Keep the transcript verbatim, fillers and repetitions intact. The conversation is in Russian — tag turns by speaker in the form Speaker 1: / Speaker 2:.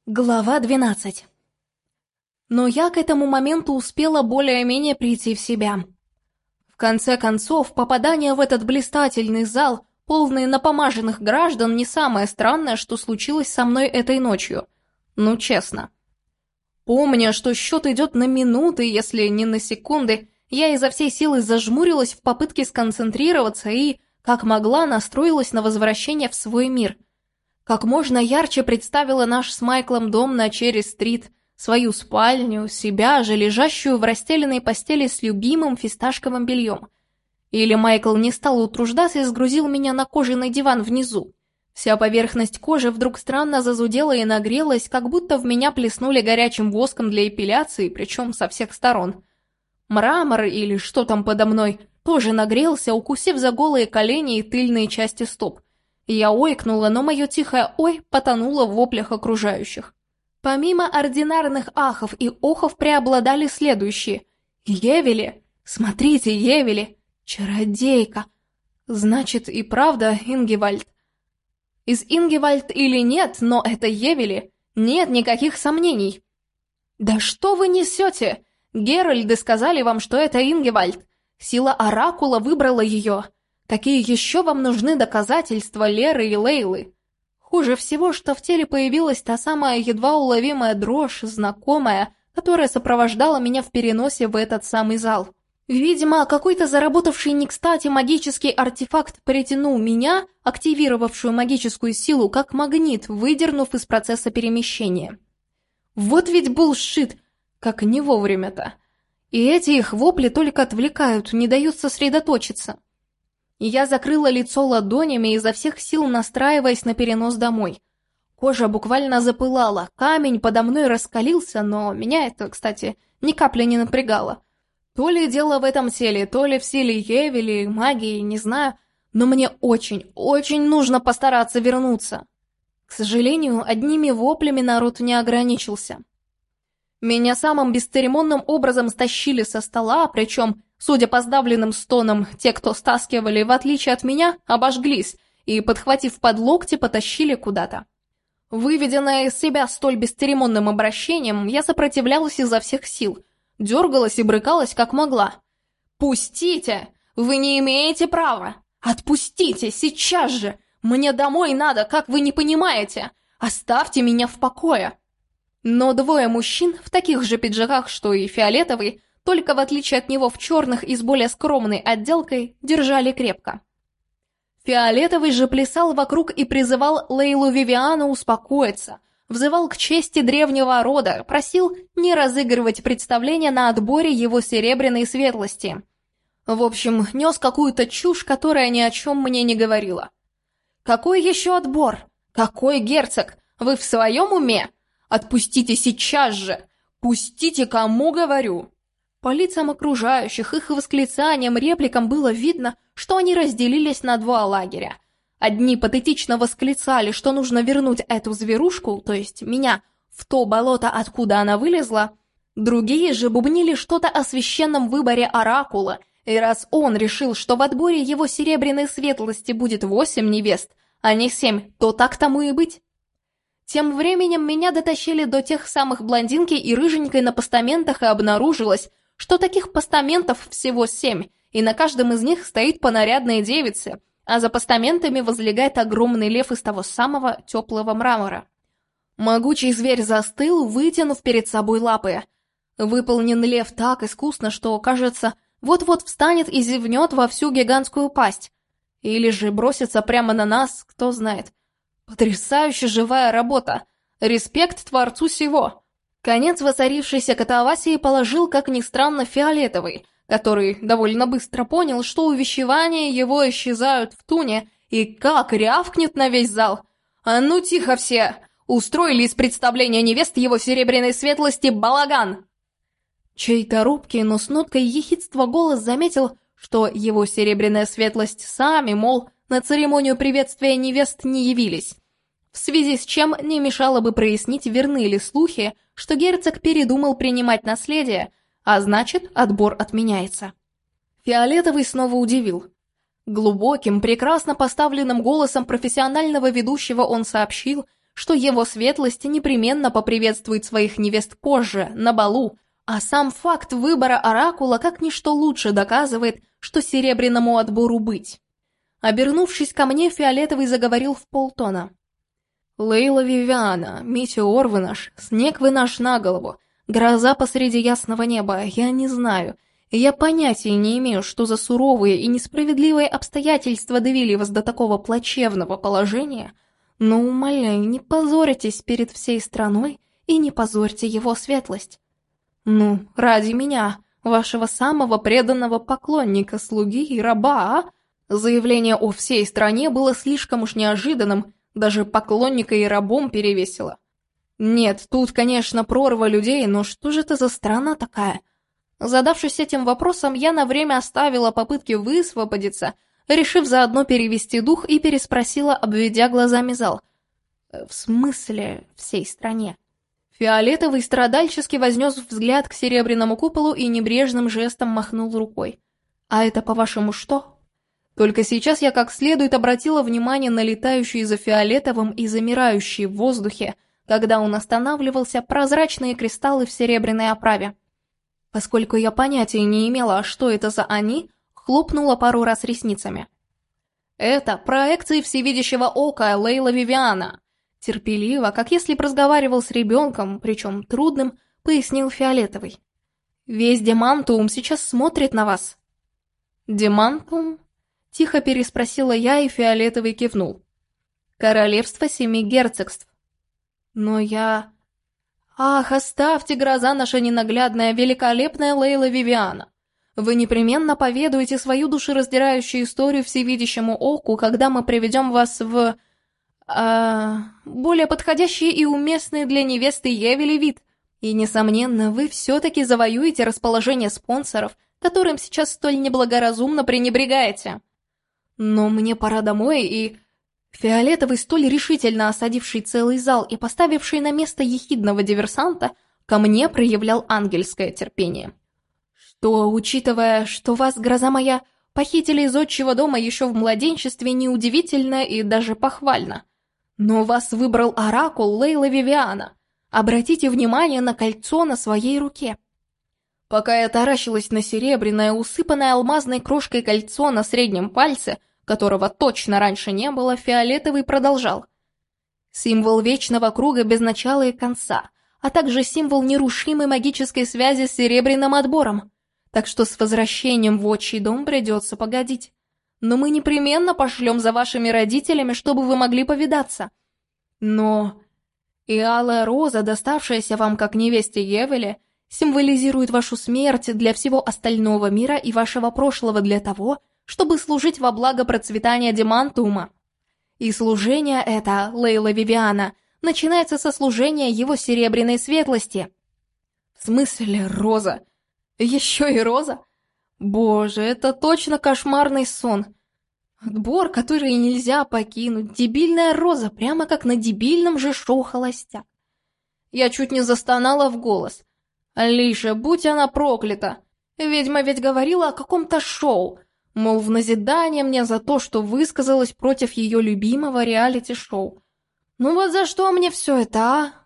Speaker 1: Глава двенадцать. Но я к этому моменту успела более-менее прийти в себя. В конце концов, попадание в этот блистательный зал, полный напомаженных граждан, не самое странное, что случилось со мной этой ночью. Ну, честно. Помня, что счет идет на минуты, если не на секунды, я изо всей силы зажмурилась в попытке сконцентрироваться и, как могла, настроилась на возвращение в свой мир. Как можно ярче представила наш с Майклом дом на Черри-стрит, свою спальню, себя же, лежащую в расстеленной постели с любимым фисташковым бельем. Или Майкл не стал утруждаться и сгрузил меня на кожаный диван внизу. Вся поверхность кожи вдруг странно зазудела и нагрелась, как будто в меня плеснули горячим воском для эпиляции, причем со всех сторон. Мрамор, или что там подо мной, тоже нагрелся, укусив за голые колени и тыльные части стоп. Я ойкнула, но мое тихое «ой» потонуло в воплях окружающих. Помимо ординарных ахов и охов преобладали следующие. «Евели! Смотрите, Евели! Чародейка! Значит, и правда Ингевальд. Из Ингевальд или нет, но это Евели, нет никаких сомнений». «Да что вы несете? Геральды сказали вам, что это Ингевальд. Сила Оракула выбрала ее. Какие еще вам нужны доказательства Леры и Лейлы? Хуже всего, что в теле появилась та самая едва уловимая дрожь, знакомая, которая сопровождала меня в переносе в этот самый зал. Видимо, какой-то заработавший не кстати магический артефакт притянул меня, активировавшую магическую силу, как магнит, выдернув из процесса перемещения. Вот ведь булшит, как не вовремя-то. И эти их вопли только отвлекают, не дают сосредоточиться. Я закрыла лицо ладонями, изо всех сил настраиваясь на перенос домой. Кожа буквально запылала, камень подо мной раскалился, но меня это, кстати, ни капли не напрягало. То ли дело в этом теле, то ли в силе Евели, магии, не знаю, но мне очень, очень нужно постараться вернуться. К сожалению, одними воплями народ не ограничился. Меня самым бесцеремонным образом стащили со стола, причем, судя по сдавленным стонам, те, кто стаскивали, в отличие от меня, обожглись и, подхватив под локти, потащили куда-то. Выведенная из себя столь бесцеремонным обращением, я сопротивлялась изо всех сил, дергалась и брыкалась как могла. «Пустите! Вы не имеете права! Отпустите! Сейчас же! Мне домой надо, как вы не понимаете! Оставьте меня в покое!» Но двое мужчин, в таких же пиджаках, что и фиолетовый, только в отличие от него в черных и с более скромной отделкой, держали крепко. Фиолетовый же плясал вокруг и призывал Лейлу Вивиану успокоиться, взывал к чести древнего рода, просил не разыгрывать представление на отборе его серебряной светлости. В общем, нес какую-то чушь, которая ни о чем мне не говорила. «Какой еще отбор? Какой герцог? Вы в своем уме? Отпустите сейчас же! Пустите, кому говорю!» По лицам окружающих, их восклицаниям, репликам было видно, что они разделились на два лагеря. Одни патетично восклицали, что нужно вернуть эту зверушку, то есть меня, в то болото, откуда она вылезла. Другие же бубнили что-то о священном выборе Оракула, и раз он решил, что в отборе его серебряной светлости будет восемь невест, а не семь, то так тому и быть. Тем временем меня дотащили до тех самых блондинки и рыженькой на постаментах, и обнаружилось, что таких постаментов всего семь, и на каждом из них стоит по нарядной девице, а за постаментами возлегает огромный лев из того самого теплого мрамора. Могучий зверь застыл, вытянув перед собой лапы. Выполнен лев так искусно, что, кажется, вот-вот встанет и зевнет во всю гигантскую пасть. Или же бросится прямо на нас, кто знает. Потрясающе живая работа! Респект творцу сего! Конец воцарившейся катавасии положил, как ни странно, фиолетовый, который довольно быстро понял, что увещевания его исчезают в туне, и как рявкнет на весь зал. «А ну тихо все! Устроили из представления невест его серебряной светлости балаган!» Чей-то робкий, но с ноткой ехидства голос заметил, что его серебряная светлость сами, мол, на церемонию приветствия невест не явились. В связи с чем не мешало бы прояснить, верны ли слухи, что герцог передумал принимать наследие, а значит, отбор отменяется. Фиолетовый снова удивил. Глубоким, прекрасно поставленным голосом профессионального ведущего он сообщил, что его светлость непременно поприветствует своих невест позже, на балу, а сам факт выбора оракула как ничто лучше доказывает, что серебряному отбору быть. Обернувшись ко мне, Фиолетовый заговорил в полтона. «Лейла Вивиана, метеор вы наш, снег вы наш на голову, гроза посреди ясного неба, я не знаю, я понятия не имею, что за суровые и несправедливые обстоятельства довели вас до такого плачевного положения, но, умоляю, не позорьтесь перед всей страной и не позорьте его светлость. Ну, ради меня, вашего самого преданного поклонника, слуги и раба, а?» Заявление о всей стране было слишком уж неожиданным, даже поклонника и рабом перевесило. Нет, тут, конечно, прорва людей, но что же это за страна такая? Задавшись этим вопросом, я на время оставила попытки высвободиться, решив заодно перевести дух, и переспросила, обведя глазами зал. «В смысле всей стране?» Фиолетовый страдальчески вознес взгляд к серебряному куполу и небрежным жестом махнул рукой. «А это, по-вашему, что?» Только сейчас я как следует обратила внимание на летающие за фиолетовым и замирающие в воздухе, когда он останавливался, прозрачные кристаллы в серебряной оправе. Поскольку я понятия не имела, что это за они, хлопнула пару раз ресницами. «Это проекции всевидящего ока Лейла Вивиана», терпеливо, как если б разговаривал с ребенком, причем трудным, пояснил Фиолетовый. «Весь Демантуум сейчас смотрит на вас». «Демантуум?» Тихо переспросила я, и Фиолетовый кивнул. «Королевство семи герцогств». «Но я...» «Ах, оставьте, гроза наша ненаглядная, великолепная Лейла Вивиана. Вы непременно поведаете свою душераздирающую историю всевидящему оку, когда мы приведем вас в... А, более подходящий и уместный для невесты Евели вид. И, несомненно, вы все-таки завоюете расположение спонсоров, которым сейчас столь неблагоразумно пренебрегаете. Но мне пора домой, и...» Фиолетовый, столь решительно осадивший целый зал и поставивший на место ехидного диверсанта, ко мне проявлял ангельское терпение. «Что, учитывая, что вас, гроза моя, похитили из отчего дома еще в младенчестве, неудивительно и даже похвально. Но вас выбрал оракул Лейла Вивиана. Обратите внимание на кольцо на своей руке». Пока я таращилась на серебряное, усыпанное алмазной крошкой кольцо на среднем пальце, которого точно раньше не было, Фиолетовый продолжал. «Символ вечного круга без начала и конца, а также символ нерушимой магической связи с серебряным отбором. Так что с возвращением в отчий дом придется погодить. Но мы непременно пошлем за вашими родителями, чтобы вы могли повидаться. Но и алая роза, доставшаяся вам как невесте Евели, символизирует вашу смерть для всего остального мира и вашего прошлого для того, чтобы служить во благо процветания Демантума. И служение это, Лейла Вивиана, начинается со служения его серебряной светлости». «В смысле роза? Еще и роза? Боже, это точно кошмарный сон. Отбор, который нельзя покинуть, дебильная роза, прямо как на дебильном же шоу «Холостяк». Я чуть не застонала в голос. «Алиша, будь она проклята! Ведьма ведь говорила о каком-то шоу, мол, в назидание мне за то, что высказалась против ее любимого реалити-шоу. Ну вот за что мне все это, а?»